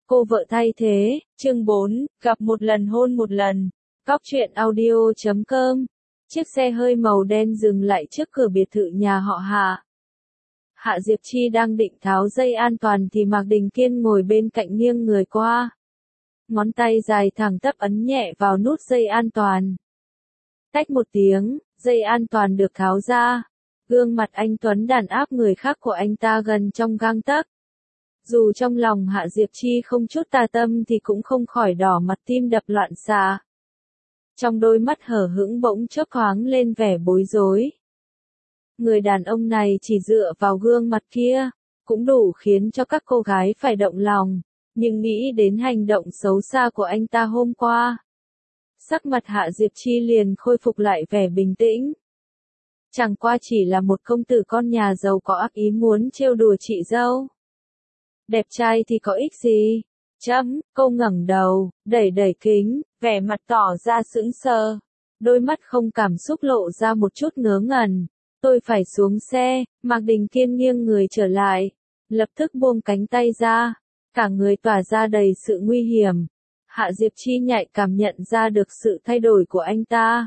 Cô vợ thay thế, chương 4, gặp một lần hôn một lần. Cóc truyện audio.com. Chiếc xe hơi màu đen dừng lại trước cửa biệt thự nhà họ Hạ. Hạ Diệp Chi đang định tháo dây an toàn thì Mạc Đình Kiên ngồi bên cạnh nghiêng người qua. Ngón tay dài thẳng tắp ấn nhẹ vào nút dây an toàn. Tách một tiếng, dây an toàn được tháo ra. Gương mặt anh Tuấn đàn áp người khác của anh ta gần trong gang tấc. Dù trong lòng Hạ Diệp Chi không chút tà tâm thì cũng không khỏi đỏ mặt tim đập loạn xạ. Trong đôi mắt hở hững bỗng chốc thoáng lên vẻ bối rối. Người đàn ông này chỉ dựa vào gương mặt kia, cũng đủ khiến cho các cô gái phải động lòng, nhưng nghĩ đến hành động xấu xa của anh ta hôm qua. Sắc mặt Hạ Diệp Chi liền khôi phục lại vẻ bình tĩnh. Chẳng qua chỉ là một công tử con nhà giàu có ác ý muốn trêu đùa chị dâu. Đẹp trai thì có ích gì? Cô ngẩng đầu, đẩy kính, vẻ mặt tỏ ra sững sờ. Đôi mắt không cảm xúc lộ ra một chút ngớ ngẩn. Tôi phải xuống xe, Mạc Đình Kiên nghiêng người trở lại. Lập tức buông cánh tay ra. Cả người tỏa ra đầy sự nguy hiểm. Hạ Diệp Chi nhạy cảm nhận ra được sự thay đổi của anh ta.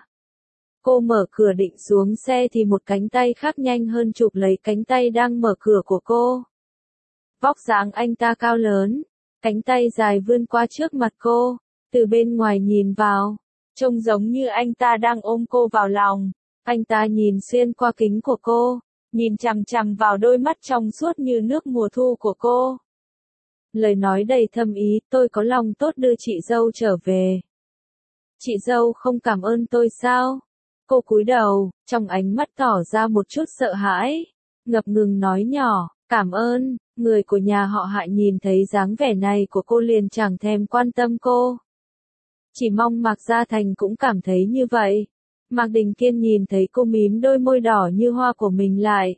Cô mở cửa định xuống xe thì một cánh tay khác nhanh hơn chụp lấy cánh tay đang mở cửa của cô. Vóc dáng anh ta cao lớn, cánh tay dài vươn qua trước mặt cô, từ bên ngoài nhìn vào, trông giống như anh ta đang ôm cô vào lòng. Anh ta nhìn xuyên qua kính của cô, nhìn chằm chằm vào đôi mắt trong suốt như nước mùa thu của cô. Lời nói đầy thâm ý, tôi có lòng tốt đưa chị dâu trở về. Chị dâu không cảm ơn tôi sao? Cô cúi đầu, trong ánh mắt tỏ ra một chút sợ hãi, ngập ngừng nói nhỏ, cảm ơn. Người của nhà họ Hạ nhìn thấy dáng vẻ này của cô liền chẳng thèm quan tâm cô. Chỉ mong Mạc Gia Thành cũng cảm thấy như vậy. Mạc Đình Kiên nhìn thấy cô mím đôi môi đỏ như hoa của mình lại.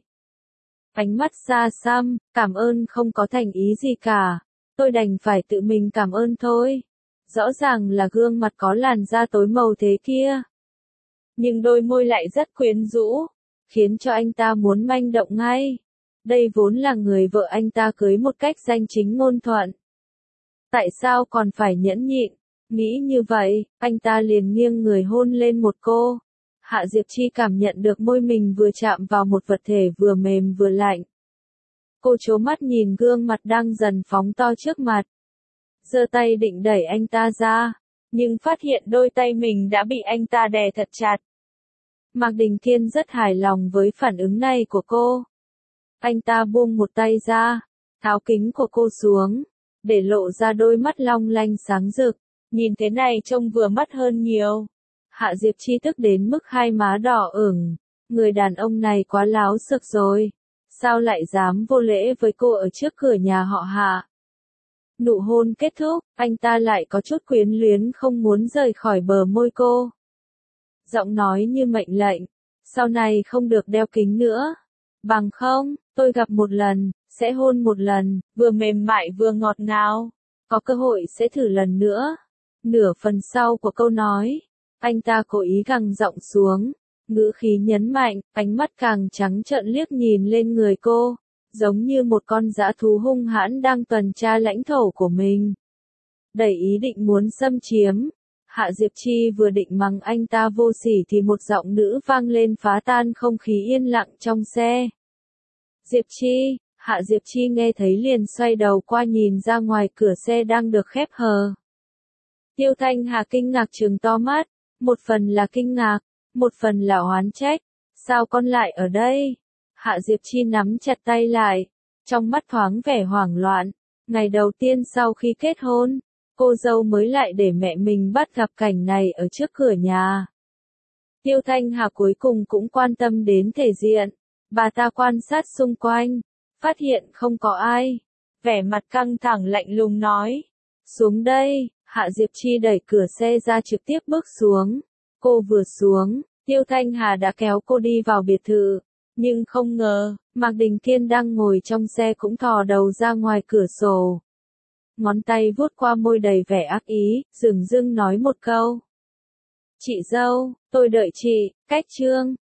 Ánh mắt xa xăm, cảm ơn không có thành ý gì cả. Tôi đành phải tự mình cảm ơn thôi. Rõ ràng là gương mặt có làn da tối màu thế kia. Nhưng đôi môi lại rất quyến rũ, khiến cho anh ta muốn manh động ngay. Đây vốn là người vợ anh ta cưới một cách danh chính ngôn thuận. Tại sao còn phải nhẫn nhịn? Nghĩ như vậy, anh ta liền nghiêng người hôn lên một cô. Hạ Diệp Chi cảm nhận được môi mình vừa chạm vào một vật thể vừa mềm vừa lạnh. Cô trố mắt nhìn gương mặt đang dần phóng to trước mặt. Giơ tay định đẩy anh ta ra, nhưng phát hiện đôi tay mình đã bị anh ta đè thật chặt. Mạc Đình Kiên rất hài lòng với phản ứng này của cô. Anh ta buông một tay ra, tháo kính của cô xuống, để lộ ra đôi mắt long lanh sáng rực. Nhìn thế này trông vừa mắt hơn nhiều. Hạ Diệp Chi tức đến mức hai má đỏ ửng. Người đàn ông này quá láo xược rồi. Sao lại dám vô lễ với cô ở trước cửa nhà họ Hạ? Nụ hôn kết thúc, anh ta lại có chút quyến luyến không muốn rời khỏi bờ môi cô. Giọng nói như mệnh lệnh, sau này không được đeo kính nữa. Bằng không, tôi gặp một lần, sẽ hôn một lần, vừa mềm mại vừa ngọt ngào. Có cơ hội sẽ thử lần nữa. Nửa phần sau của câu nói, anh ta cố ý gằn giọng xuống, ngữ khí nhấn mạnh, ánh mắt càng trắng trợn liếc nhìn lên người cô, giống như một con dã thú hung hãn đang tuần tra lãnh thổ của mình. Đầy ý định muốn xâm chiếm. Hạ Diệp Chi vừa định mắng anh ta vô sỉ thì một giọng nữ vang lên phá tan không khí yên lặng trong xe. Diệp Chi, Hạ Diệp Chi nghe thấy liền xoay đầu qua nhìn ra ngoài cửa xe đang được khép hờ. Tiêu Thanh Hà kinh ngạc trừng to mắt, một phần là kinh ngạc, một phần là oán trách. Sao con lại ở đây? Hạ Diệp Chi nắm chặt tay lại, trong mắt thoáng vẻ hoảng loạn. Ngày đầu tiên sau khi kết hôn, cô dâu mới lại để mẹ mình bắt gặp cảnh này ở trước cửa nhà. Tiêu Thanh Hà cuối cùng cũng quan tâm đến thể diện. Bà ta quan sát xung quanh, phát hiện không có ai. Vẻ mặt căng thẳng lạnh lùng nói. Xuống đây. Hạ Diệp Chi đẩy cửa xe ra trực tiếp bước xuống. Cô vừa xuống, Tiêu Thanh Hà đã kéo cô đi vào biệt thự. Nhưng không ngờ, Mạc Đình Kiên đang ngồi trong xe cũng thò đầu ra ngoài cửa sổ. Ngón tay vuốt qua môi đầy vẻ ác ý, dửng dưng nói một câu. Chị dâu, tôi đợi chị, cách chương.